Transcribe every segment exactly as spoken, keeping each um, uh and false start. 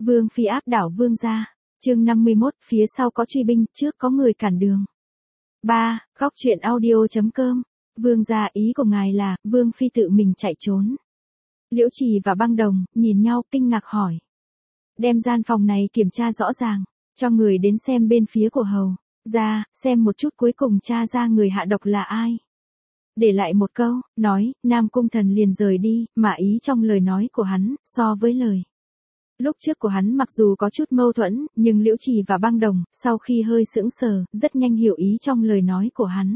Vương phi áp đảo vương gia. Chương năm mươi mốt, phía sau có truy binh, trước có người cản đường. ba. Góc truyện audio.com. Vương gia, ý của ngài là, vương phi tự mình chạy trốn. Liễu Trì và Băng Đồng nhìn nhau kinh ngạc hỏi. Đem gian phòng này kiểm tra rõ ràng, cho người đến xem bên phía của hầu ra, xem một chút cuối cùng tra ra người hạ độc là ai. Để lại một câu, nói, Nam Cung Thần liền rời đi, mà ý trong lời nói của hắn, so với lời lúc trước của hắn mặc dù có chút mâu thuẫn, nhưng Liễu Trì và Băng Đồng, sau khi hơi sững sờ, rất nhanh hiểu ý trong lời nói của hắn.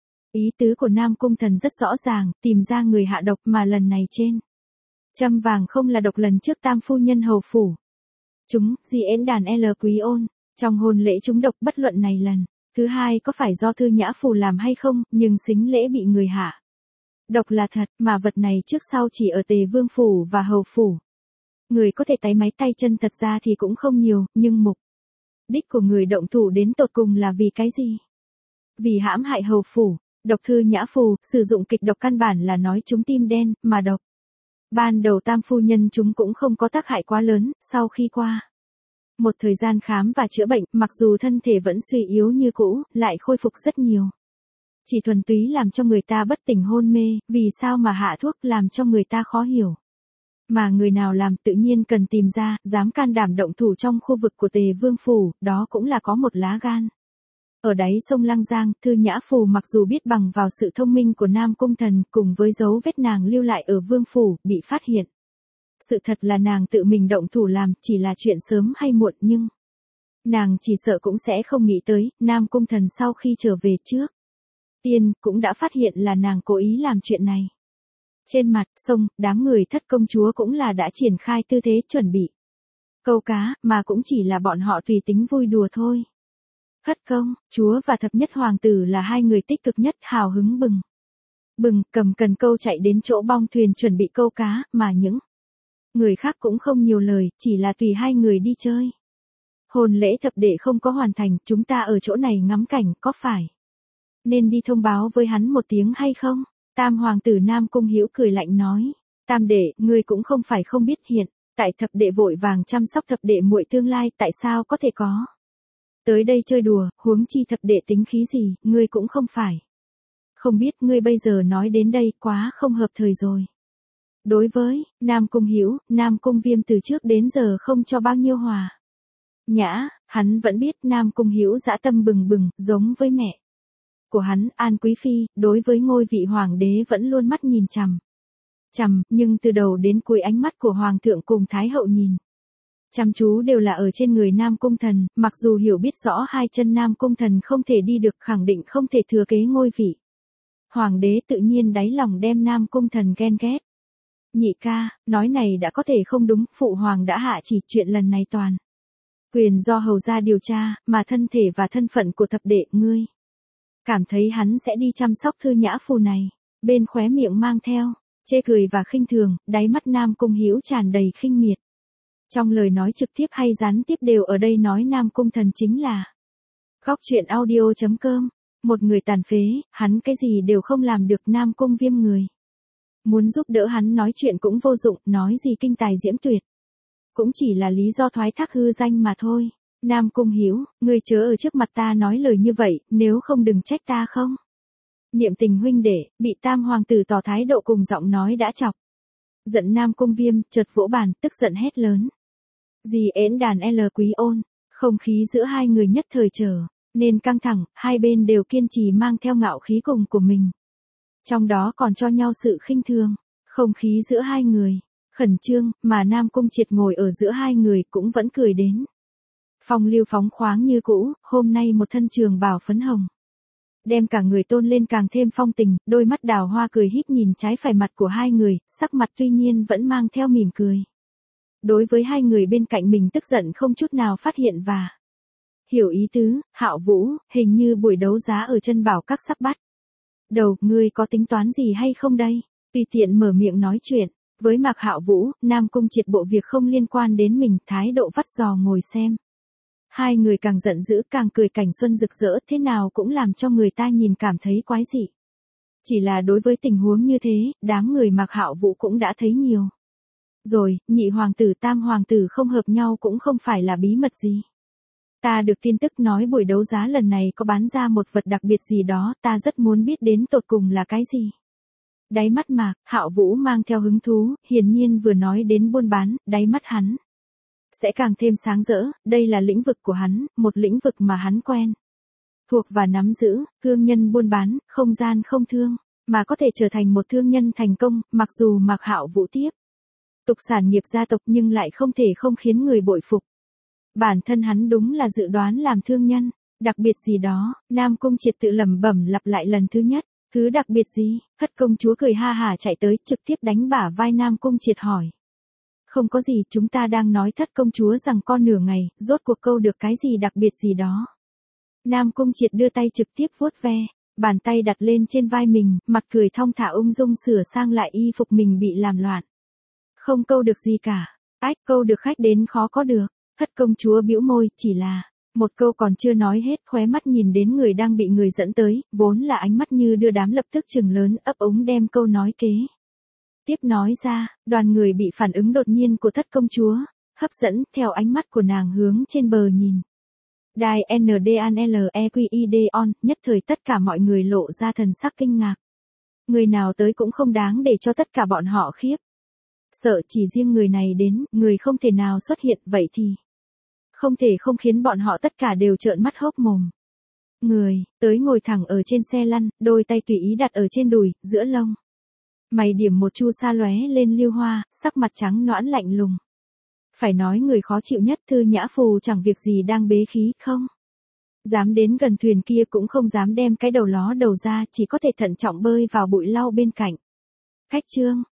Ý tứ của Nam Cung Thần rất rõ ràng, tìm ra người hạ độc mà lần này trên châm vàng không là độc lần trước tam phu nhân hầu phủ. Chúng, di ến đàn L Quý Ôn, trong hôn lễ chúng độc bất luận này lần thứ hai có phải do Thư Nhã Phù làm hay không, nhưng xính lễ bị người hạ độc là thật, mà vật này trước sau chỉ ở Tề Vương phủ và hầu phủ. Người có thể táy máy tay chân thật ra thì cũng không nhiều, nhưng mục đích của người động thủ đến tột cùng là vì cái gì? Vì hãm hại hầu phủ. Độc Thư Nhã Phù, sử dụng kịch độc căn bản là nói chúng tim đen, mà độc ban đầu tam phu nhân chúng cũng không có tác hại quá lớn, sau khi qua một thời gian khám và chữa bệnh, mặc dù thân thể vẫn suy yếu như cũ, lại khôi phục rất nhiều. Chỉ thuần túy làm cho người ta bất tỉnh hôn mê, vì sao mà hạ thuốc làm cho người ta khó hiểu. Mà người nào làm tự nhiên cần tìm ra, dám can đảm động thủ trong khu vực của Tề Vương phủ, đó cũng là có một lá gan. Ở đáy sông Lăng Giang, Thư Nhã Phù mặc dù biết bằng vào sự thông minh của Nam Cung Thần cùng với dấu vết nàng lưu lại ở Vương phủ, bị phát hiện. Sự thật là nàng tự mình động thủ làm, chỉ là chuyện sớm hay muộn nhưng nàng chỉ sợ cũng sẽ không nghĩ tới, Nam Cung Thần sau khi trở về trước tiên, cũng đã phát hiện là nàng cố ý làm chuyện này. Trên mặt sông, đám người thất công chúa cũng là đã triển khai tư thế chuẩn bị câu cá, mà cũng chỉ là bọn họ tùy tính vui đùa thôi. Thất công, chúa và thập nhất hoàng tử là hai người tích cực nhất, hào hứng bừng bừng, cầm cần câu chạy đến chỗ bong thuyền chuẩn bị câu cá, mà những người khác cũng không nhiều lời, chỉ là tùy hai người đi chơi. Hôn lễ thập đệ không có hoàn thành, chúng ta ở chỗ này ngắm cảnh, có phải nên đi thông báo với hắn một tiếng hay không? Tam hoàng tử Nam Cung Hữu cười lạnh nói, Tam đệ, ngươi cũng không phải không biết hiện tại thập đệ vội vàng chăm sóc thập đệ muội tương lai, tại sao có thể có tới đây chơi đùa, huống chi thập đệ tính khí gì, ngươi cũng không phải không biết, ngươi bây giờ nói đến đây quá không hợp thời rồi. Đối với Nam Cung Hữu, Nam Cung Viêm từ trước đến giờ không cho bao nhiêu hòa nhã, hắn vẫn biết Nam Cung Hữu dã tâm bừng bừng, giống với mẹ của hắn, An Quý Phi, đối với ngôi vị hoàng đế vẫn luôn mắt nhìn chằm chằm, nhưng từ đầu đến cuối ánh mắt của hoàng thượng cùng thái hậu nhìn chăm chú đều là ở trên người Nam Cung Thần, mặc dù hiểu biết rõ hai chân Nam Cung Thần không thể đi được, khẳng định không thể thừa kế ngôi vị hoàng đế, tự nhiên đáy lòng đem Nam Cung Thần ghen ghét. Nhị ca, nói này đã có thể không đúng, phụ hoàng đã hạ chỉ, chuyện lần này toàn quyền do hầu gia điều tra, mà thân thể và thân phận của thập đệ, ngươi cảm thấy hắn sẽ đi chăm sóc Thư Nhã Phù này? Bên khóe miệng mang theo chê cười và khinh thường, đáy mắt Nam Cung Hữu tràn đầy khinh miệt. Trong lời nói trực tiếp hay gián tiếp đều ở đây nói Nam Cung Thần chính là góc truyện audio.com, một người tàn phế, hắn cái gì đều không làm được. Nam Cung Viêm người muốn giúp đỡ hắn nói chuyện cũng vô dụng, nói gì kinh tài diễm tuyệt cũng chỉ là lý do thoái thác hư danh mà thôi. Nam Cung Hữu, ngươi chớ ở trước mặt ta nói lời như vậy, nếu không đừng trách ta không. Niệm Tình huynh đệ, bị tam hoàng tử tỏ thái độ cùng giọng nói đã chọc giận Nam Cung Viêm, chợt vỗ bàn, tức giận hét lớn. Dì ến đàn L Quý Ôn, không khí giữa hai người nhất thời trở nên căng thẳng, hai bên đều kiên trì mang theo ngạo khí cùng của mình. Trong đó còn cho nhau sự khinh thường, không khí giữa hai người khẩn trương, mà Nam Cung Triệt ngồi ở giữa hai người cũng vẫn cười đến phong lưu phóng khoáng như cũ, hôm nay một thân trường bào phấn hồng đem cả người tôn lên càng thêm phong tình, đôi mắt đào hoa cười híp nhìn trái phải mặt của hai người, sắc mặt tuy nhiên vẫn mang theo mỉm cười. Đối với hai người bên cạnh mình tức giận không chút nào phát hiện và hiểu ý tứ. Hạo Vũ, hình như buổi đấu giá ở chân bảo các sắp bắt đầu, ngươi có tính toán gì hay không đây? Tùy tiện mở miệng nói chuyện với Mạc Hạo Vũ, Nam Cung Triệt bộ việc không liên quan đến mình, thái độ vắt giò ngồi xem. Hai người càng giận dữ càng cười, cảnh xuân rực rỡ, thế nào cũng làm cho người ta nhìn cảm thấy quái dị. Chỉ là đối với tình huống như thế, đám người Mạc Hạo Vũ cũng đã thấy nhiều. Rồi, nhị hoàng tử tam hoàng tử không hợp nhau cũng không phải là bí mật gì. Ta được tin tức nói buổi đấu giá lần này có bán ra một vật đặc biệt gì đó, ta rất muốn biết đến tột cùng là cái gì. Đáy mắt Mạc Hạo Vũ mang theo hứng thú, hiển nhiên vừa nói đến buôn bán, đáy mắt hắn sẽ càng thêm sáng rỡ, đây là lĩnh vực của hắn, một lĩnh vực mà hắn quen thuộc và nắm giữ, thương nhân buôn bán, không gian không thương, mà có thể trở thành một thương nhân thành công, mặc dù Mạc Hạo Vũ tiếp tục sản nghiệp gia tộc nhưng lại không thể không khiến người bội phục. Bản thân hắn đúng là dự đoán làm thương nhân, đặc biệt gì đó, Nam Cung Triệt tự lẩm bẩm lặp lại lần thứ nhất, thứ đặc biệt gì, Thất công chúa cười ha hả chạy tới, trực tiếp đánh bả vai Nam Cung Triệt hỏi. Không có gì, chúng ta đang nói Thất công chúa rằng con nửa ngày, rốt cuộc câu được cái gì đặc biệt gì đó. Nam Cung Triệt đưa tay trực tiếp vuốt ve, bàn tay đặt lên trên vai mình, mặt cười thong thả ung dung sửa sang lại y phục mình bị làm loạn. Không câu được gì cả, ách câu được khách đến khó có được. Thất công chúa bĩu môi, chỉ là, một câu còn chưa nói hết, khóe mắt nhìn đến người đang bị người dẫn tới, vốn là ánh mắt như đưa đám lập tức chừng lớn, ấp ống đem câu nói kế tiếp nói ra, đoàn người bị phản ứng đột nhiên của thất công chúa hấp dẫn, theo ánh mắt của nàng hướng trên bờ nhìn. Đài en đê a en lờ e quy i đê on, nhất thời tất cả mọi người lộ ra thần sắc kinh ngạc. Người nào tới cũng không đáng để cho tất cả bọn họ khiếp. Sợ chỉ riêng người này đến, người không thể nào xuất hiện, vậy thì không thể không khiến bọn họ tất cả đều trợn mắt hốc mồm. Người, tới ngồi thẳng ở trên xe lăn, đôi tay tùy ý đặt ở trên đùi, giữa lông mày điểm một chu sa lóe lên lưu hoa, sắc mặt trắng nõn lạnh lùng. Phải nói người khó chịu nhất Thư Nhã Phù chẳng việc gì đang bế khí không. Dám đến gần thuyền kia cũng không dám đem cái đầu ló đầu ra, chỉ có thể thận trọng bơi vào bụi lau bên cạnh. Khách trương,